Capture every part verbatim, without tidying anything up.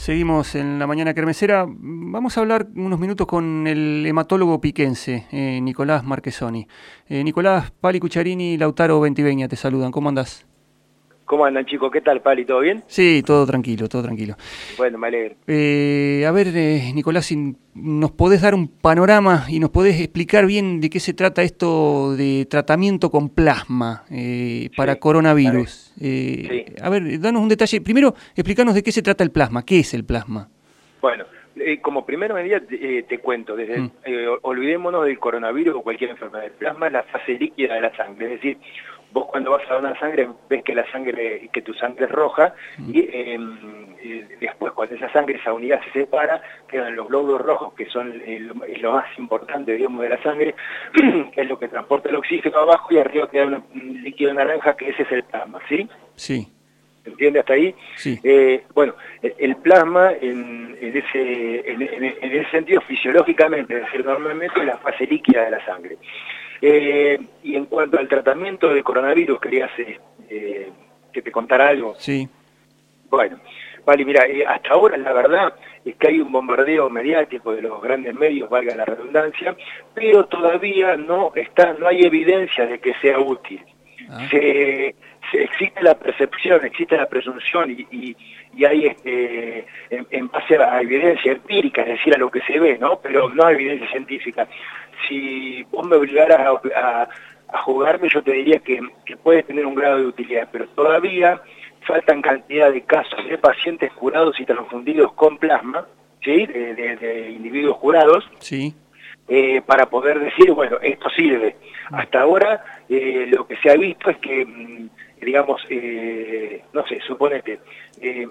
Seguimos en la mañana kermesera. Vamos a hablar unos minutos con el hematólogo piquense, eh, Nicolás Marchesoni. Eh, Nicolás, Pali Cucharini y Lautaro Ventiveña te saludan. ¿Cómo andás? ¿Cómo andan, chicos? ¿Qué tal, Pali? ¿Todo bien? Sí, todo tranquilo, todo tranquilo. Bueno, me alegro. Eh, a ver, eh, Nicolás, si nos podés dar un panorama y nos podés explicar bien de qué se trata esto de tratamiento con plasma eh, para Sí, coronavirus. a ver, Eh, sí. a ver, danos un detalle. Primero, explícanos de qué se trata el plasma. ¿Qué es el plasma? Bueno, eh, como primer medida eh, te cuento, desde Mm. eh, olvidémonos del coronavirus o cualquier enfermedad. El plasma es la fase líquida de la sangre, es decir, vos cuando vas a donar sangre ves que la sangre, que tu sangre es roja Mm. y eh, eh, después cuando esa sangre, esa unidad se separa, quedan los glóbulos rojos que son el, el- lo más importante, digamos, de la sangre, que es lo que transporta el oxígeno abajo y arriba queda un un líquido naranja que ese es el plasma, ¿sí? Sí, ¿Se entiende hasta ahí? sí. Eh, bueno, el, el plasma en, en, ese, en, en- en ese sentido fisiológicamente, es decir, normalmente es la fase líquida de la sangre. Eh, y en cuanto al tratamiento del coronavirus, querías eh, eh, que te contara algo. Sí. Bueno, vale, mira, eh, hasta ahora la verdad es que hay un bombardeo mediático de los grandes medios, valga la redundancia, pero todavía no está, no hay evidencia de que sea útil. Ah. Se, se- existe la percepción, existe la presunción y, y, y hay este, en, en base a evidencia empírica, es decir, a lo que se ve, ¿no? Pero no hay evidencia científica. Si vos me obligaras a, a, a jugarme, yo te diría que, que puede tener un grado de utilidad, pero todavía faltan cantidad de casos de pacientes curados y transfundidos con plasma, ¿sí? de, de, de individuos curados, Sí. eh, para poder decir, bueno, esto sirve. Hasta ahora eh, lo que se ha visto es que, mm, digamos, eh, no sé, suponete, eh,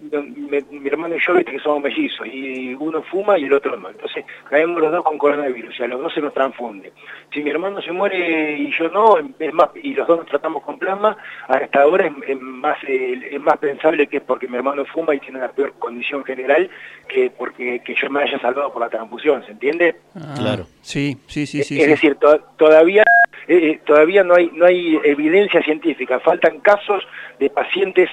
mi, mi hermano y yo, viste que somos mellizos, y uno fuma y el otro no. Entonces caemos los dos con coronavirus, y a los dos se nos transfunde. Si mi hermano se muere y yo no, es más, y los dos nos tratamos con plasma, hasta ahora es, es más, eh, es más pensable que es porque mi hermano fuma y tiene una peor condición general que porque que yo me haya salvado por la transfusión, ¿se entiende? Ah, Claro. Sí, sí, sí, sí. Es sí. decir, to todavía eh, todavía no hay no hay evidencia científica, faltan casos de pacientes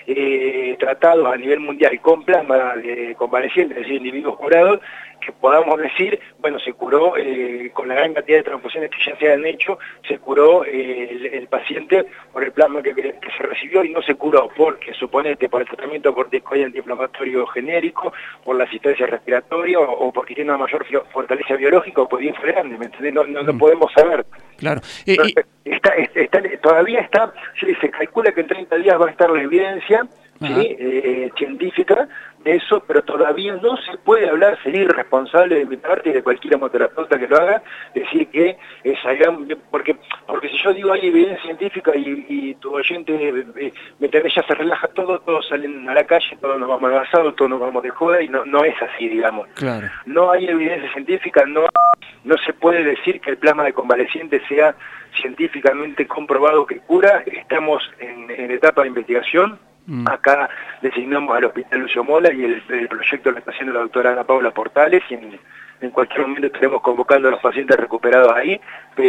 eh, tratados a nivel mundial con plasma de convalecientes, es decir, individuos curados, que podamos decir, bueno, se curó eh, con la gran cantidad de transfusiones que ya se han hecho, se curó eh, el, el paciente por el plasma que, que se recibió y no se curó porque, suponete, por el tratamiento corticoide antiinflamatorio genérico, por la asistencia respiratoria o, o porque tiene una mayor fortaleza biológica o por bien fue grande, ¿me entendés? No, no, no Mm. podemos saber. Claro. Eh, No, y- está, está, está- todavía está, se calcula que en treinta días va a estar la evidencia, Ajá. ¿sí? eh, científica de eso, pero todavía no se puede hablar, sería irresponsable de mi parte y de cualquier hemoterapeuta que lo haga, decir que esa gran, porque, porque si yo digo hay evidencia científica y, y tu oyente, eh, me tenés, ya se relaja todo, todos salen a la calle, todos nos vamos al asado, todos nos vamos de joda y no, no es así, digamos. Claro. No hay evidencia científica, no, no se puede decir que el plasma de convaleciente sea científicamente comprobado que cura. Estamos en, en etapa de investigación. Mm. Acá designamos al Hospital Lucio Mola y el, el proyecto lo está haciendo la doctora Ana Paula Portales y en, en cualquier momento estaremos convocando a los pacientes recuperados ahí,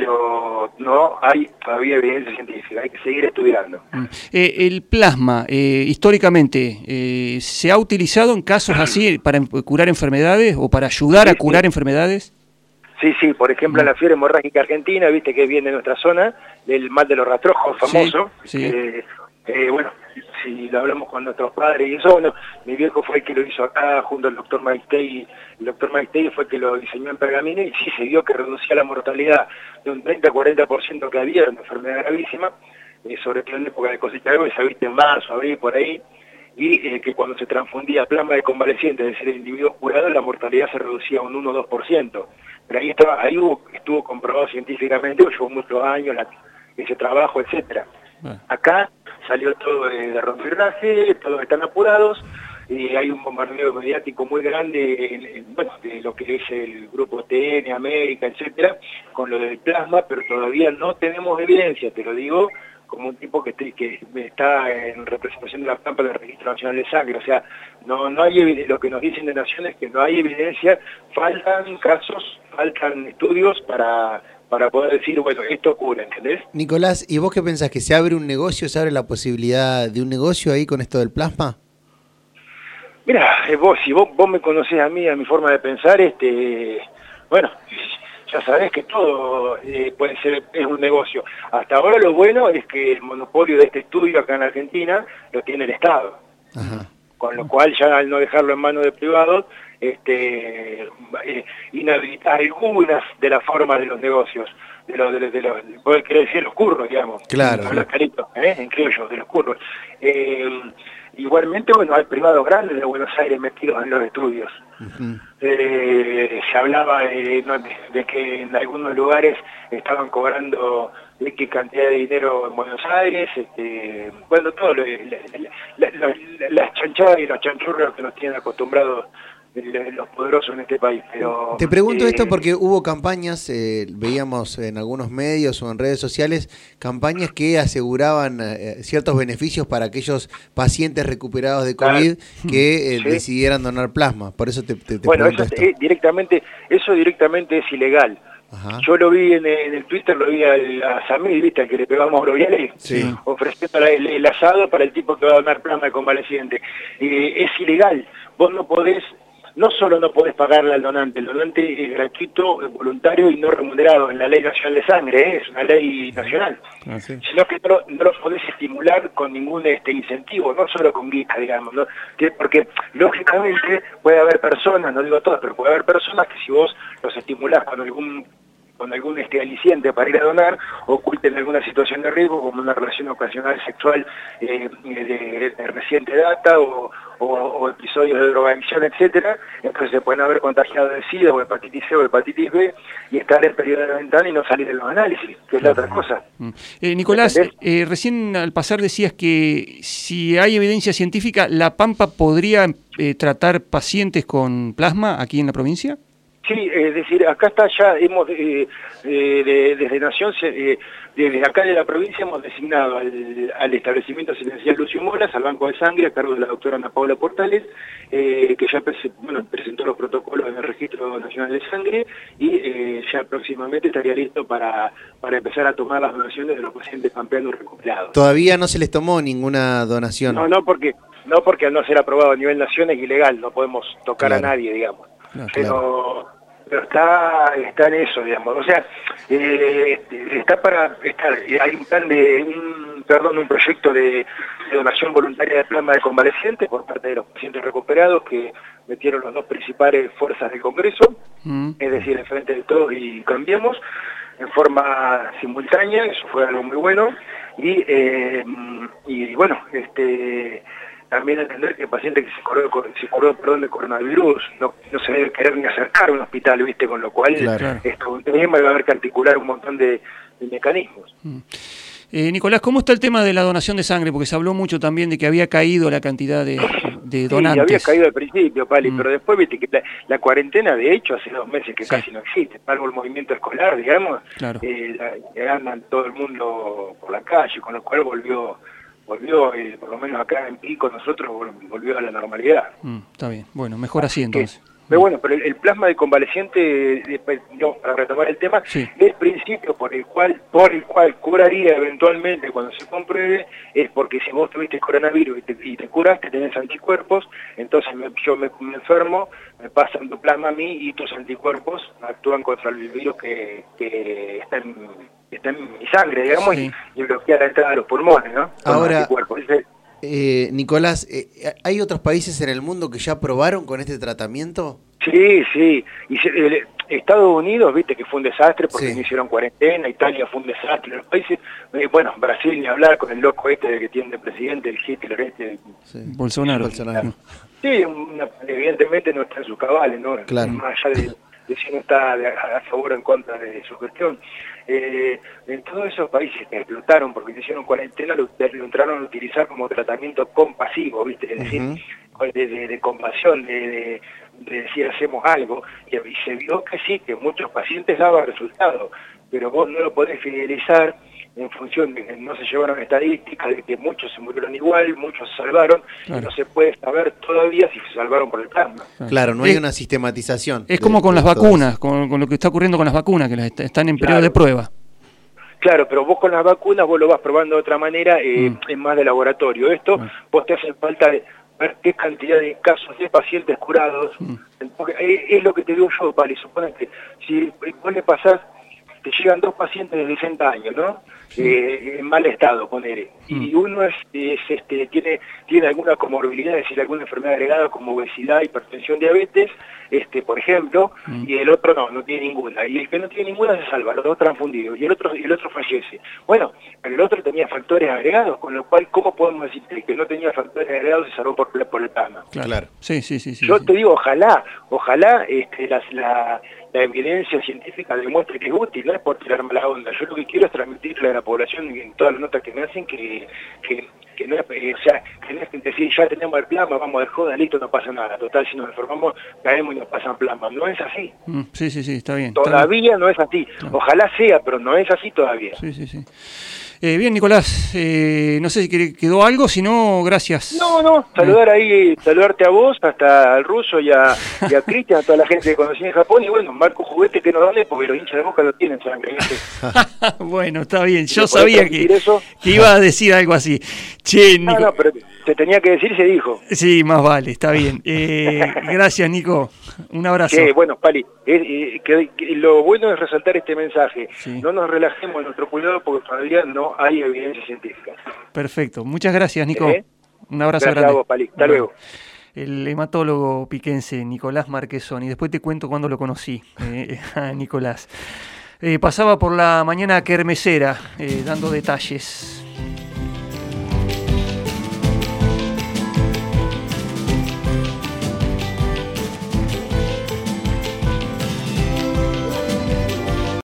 pero no hay todavía evidencia científica, hay que seguir estudiando. Mm. Eh, el plasma, eh, históricamente, eh, ¿se ha utilizado en casos así para em- curar enfermedades o para ayudar a Sí, curar sí. enfermedades? Sí, sí, por ejemplo, la fiebre hemorrágica argentina, viste que viene de nuestra zona, del mal de los rastrojos famoso. Sí, sí. Eh, eh, bueno, si lo hablamos con nuestros padres y eso, bueno, mi viejo fue el que lo hizo acá junto al doctor Maistei. El doctor Maistei fue el que lo diseñó en Pergamino y sí se vio que reducía la mortalidad de un treinta a cuarenta por ciento que había, una enfermedad gravísima, eh, sobre todo en época de cosecha de se viste en marzo, abril, por ahí, y eh, que cuando se transfundía plasma de convaleciente, es decir, el individuo curado, la mortalidad se reducía a un uno o dos por ciento. Pero ahí estaba, ahí hubo, estuvo comprobado científicamente, llevó muchos años la, ese trabajo, etcétera. Bueno. Acá salió todo de, de rompirraje, todos están apurados, y hay un bombardeo mediático muy grande, en, en, bueno, de lo que es el grupo T N, América, etcétera, con lo del plasma, pero todavía no tenemos evidencia, te lo digo, como un tipo que, te, que está en representación de la Pampa del Registro Nacional de Sangre, o sea, no, no hay evidencia, lo que nos dicen de Naciones es que no hay evidencia, faltan casos, faltan estudios para, para poder decir, bueno, esto cura, ¿entendés? Nicolás, ¿y vos qué pensás? ¿Que se abre un negocio, se abre la posibilidad de un negocio ahí con esto del plasma? Mira, eh, vos, si vos, vos me conocés a mí, a mi forma de pensar, este, bueno, ya sabés que todo eh, puede ser, es un negocio. Hasta ahora lo bueno es que el monopolio de este estudio acá en Argentina lo tiene el Estado. Ajá. Con lo cual ya al no dejarlo en manos de privados, este, eh, inhabilita algunas de las formas de los negocios, de los, de los, de los puede querer decir los curros, digamos. Claro. Hablar carito, ¿eh? En criollo, de los curros. Eh, igualmente, bueno, hay privados grandes de Buenos Aires metidos en los estudios. Uh-huh. eh, se hablaba de, de que en algunos lugares estaban cobrando de qué cantidad de dinero en Buenos Aires, este, bueno, todo lo, la, la, la, las chanchadas y los chanchurros que nos tienen acostumbrados los poderosos en este país. Pero te pregunto eh, esto porque hubo campañas, eh, veíamos en algunos medios o en redes sociales, campañas que aseguraban eh, ciertos beneficios para aquellos pacientes recuperados de COVID claro. que eh, ¿sí? decidieran donar plasma. Por eso te, te, te bueno, pregunto eso esto. Es, directamente, eso directamente es ilegal. Ajá. Yo lo vi en, en el Twitter, lo vi al, a Samir, ¿viste? Al que le pegamos Broviales, sí. ofreciendo el, el asado para el tipo que va a donar plasma de convaleciente. Eh, es ilegal. Vos no podés, no solo no podés pagarle al donante, el donante es gratuito, es voluntario y no remunerado en la Ley Nacional de Sangre, ¿eh? Es una ley nacional. Ah, sí. Sino que no, no lo podés estimular con ningún este incentivo, no solo con guita, digamos, ¿no? Que, porque lógicamente puede haber personas, no digo todas, pero puede haber personas que si vos los estimulás con algún con algún este aliciente para ir a donar, oculten alguna situación de riesgo, como una relación ocasional sexual eh, de, de reciente data o, o, o episodios de drogadicción, etcétera. Entonces se pueden haber contagiado de SIDA o hepatitis C o hepatitis B y estar en periodo de ventana y no salir de los análisis, que es la otra cosa. Eh, Nicolás, eh, recién al pasar decías que si hay evidencia científica, ¿La Pampa podría eh, tratar pacientes con plasma aquí en la provincia? Sí, es decir, acá está ya, hemos eh, eh, de, desde Nación, eh, desde acá de la provincia hemos designado al, al establecimiento asistencial Lucio Molas, al Banco de Sangre, a cargo de la doctora Ana Paula Portales, eh, que ya prese, bueno, presentó los protocolos en el Registro Nacional de Sangre y eh, ya próximamente estaría listo para, para empezar a tomar las donaciones de los pacientes pampeanos recuperados. ¿Todavía no se les tomó ninguna donación? No, no, porque, no porque al no ser aprobado a nivel nación es ilegal, no podemos tocar claro. a nadie, digamos. Claro, pero... Claro. Pero está está en eso, digamos, o sea, eh, está para estar, hay un plan de, un, perdón, un proyecto de, de donación voluntaria de plasma de convalecientes por parte de los pacientes recuperados que metieron las dos principales fuerzas del Congreso, mm. es decir, el Frente de Todos y Cambiemos, en forma simultánea, eso fue algo muy bueno, y, eh, y bueno, este... también entender que el paciente que se curó, se curó perdón, de coronavirus no, no se debe querer ni acercar a un hospital, ¿viste? Con lo cual claro. esto un tema va a haber que articular un montón de, de mecanismos. Mm. Eh, Nicolás, ¿cómo está el tema de la donación de sangre? Porque se habló mucho también de que había caído la cantidad de, de donantes. Sí, había caído al principio, Pali, mm. pero después viste que la, la cuarentena, de hecho, hace dos meses que sí. casi no existe, salvo el movimiento escolar, digamos, claro. eh, la, andan todo el mundo por la calle, con lo cual volvió... volvió, eh, por lo menos acá en Pico, nosotros volvió a la normalidad. Mm, está bien, bueno, mejor así entonces. Que, pero bueno, pero el, el plasma de convaleciente, eh, yo, para retomar el tema, sí. el principio por el cual por el cual curaría eventualmente cuando se compruebe, es porque si vos tuviste coronavirus y te, y te curaste, tenés anticuerpos, entonces me, yo me, me enfermo, me pasan tu plasma a mí y tus anticuerpos actúan contra el virus que, que está en... está en mi sangre, digamos, sí. y, y bloquea la entrada de los pulmones, ¿no? Con ahora, eh, Nicolás, eh, ¿hay otros países en el mundo que ya probaron con este tratamiento? Sí, sí. Y se, eh, Estados Unidos, viste que fue un desastre porque sí. no hicieron cuarentena, Italia fue un desastre, los países, eh, bueno, Brasil ni hablar con el loco este de que tiene de presidente, el Hitler este. Sí. Bolsonaro. Bolsonaro. Sí, una, evidentemente no está en sus cabales, ¿no? Claro. Más allá de... de si no está a favor o en contra de su gestión. Eh, en todos esos países que explotaron porque se hicieron cuarentena, lo, lo entraron a utilizar como tratamiento compasivo, ¿viste? Es decir, uh-huh. de, de, de compasión, de, de, de decir hacemos algo, y, y se vio que sí, que muchos pacientes daban resultados, pero vos no lo podés fidelizar en función de que no se llevaron estadísticas, de que muchos se murieron igual, muchos se salvaron, claro. y no se puede saber todavía si se salvaron por el plasma. Claro, no hay es, una sistematización. Es como con las vacunas, con, con lo que está ocurriendo con las vacunas, que las est están en periodo claro. de prueba. Claro, pero vos con las vacunas vos lo vas probando de otra manera, eh, mm. es más de laboratorio. Esto, mm. vos te hacen falta, de, ver qué cantidad de casos de pacientes curados. Mm. Porque es lo que te digo yo, Pali, supone que si vos le pasás, te llegan dos pacientes de sesenta años, ¿no? Sí. Eh, en mal estado, ponele. Mm. Y uno es, es este, tiene, tiene alguna comorbilidad, es decir, alguna enfermedad agregada como obesidad, hipertensión, diabetes, este, por ejemplo, mm. y el otro no, no tiene ninguna. Y el que no tiene ninguna se salva, los dos transfundidos, y el otro, y el otro fallece. Bueno, pero el otro tenía factores agregados, con lo cual, ¿cómo podemos decir que el que no tenía factores agregados se salvó por, por el plasma? Claro, sí, sí, sí. sí Yo sí. te digo, ojalá, ojalá este, la, la, la evidencia científica demuestre que es útil, no es por tirar mala onda. Yo lo que quiero es transmitirle a la población en todas las notas que me hacen que, que, que no es, eh, o sea, que no es decir, ya tenemos el plasma, vamos de joda, listo, no pasa nada. Total, si nos enfermamos, caemos y nos pasan plasma. No es así. Mm, sí, sí, sí, está bien. Todavía está bien. no es así. Claro. Ojalá sea, pero no es así todavía. Sí, sí, sí. Eh, bien, Nicolás, eh, no sé si quedó algo, si no, gracias. No, no, saludar ahí, saludarte a vos, hasta al ruso y a, y a Cristian, a toda la gente que conocí en Japón, y bueno, Marco Juguete que no dale, porque los hinchas de Boca lo tienen sangre, ¿viste? Bueno, está bien, yo sabía que, eso? que iba a decir algo así. Che, Nico... No, no, pero se tenía que decir y se dijo. Sí, más vale, está bien. Eh, gracias, Nico, un abrazo. Sí, bueno, Pali, eh, eh, que, que lo bueno es resaltar este mensaje. Sí. No nos relajemos en nuestro cuidado porque todavía no hay evidencia científica. Perfecto. Muchas gracias, Nico. ¿Eh? Un abrazo gracias grande. A vos, Pali. Hasta bueno, luego. El hematólogo piquense Nicolás Marchesoni. Después te cuento cuándo lo conocí, eh, a Nicolás. Eh, pasaba por la mañana kermesera, eh, dando detalles.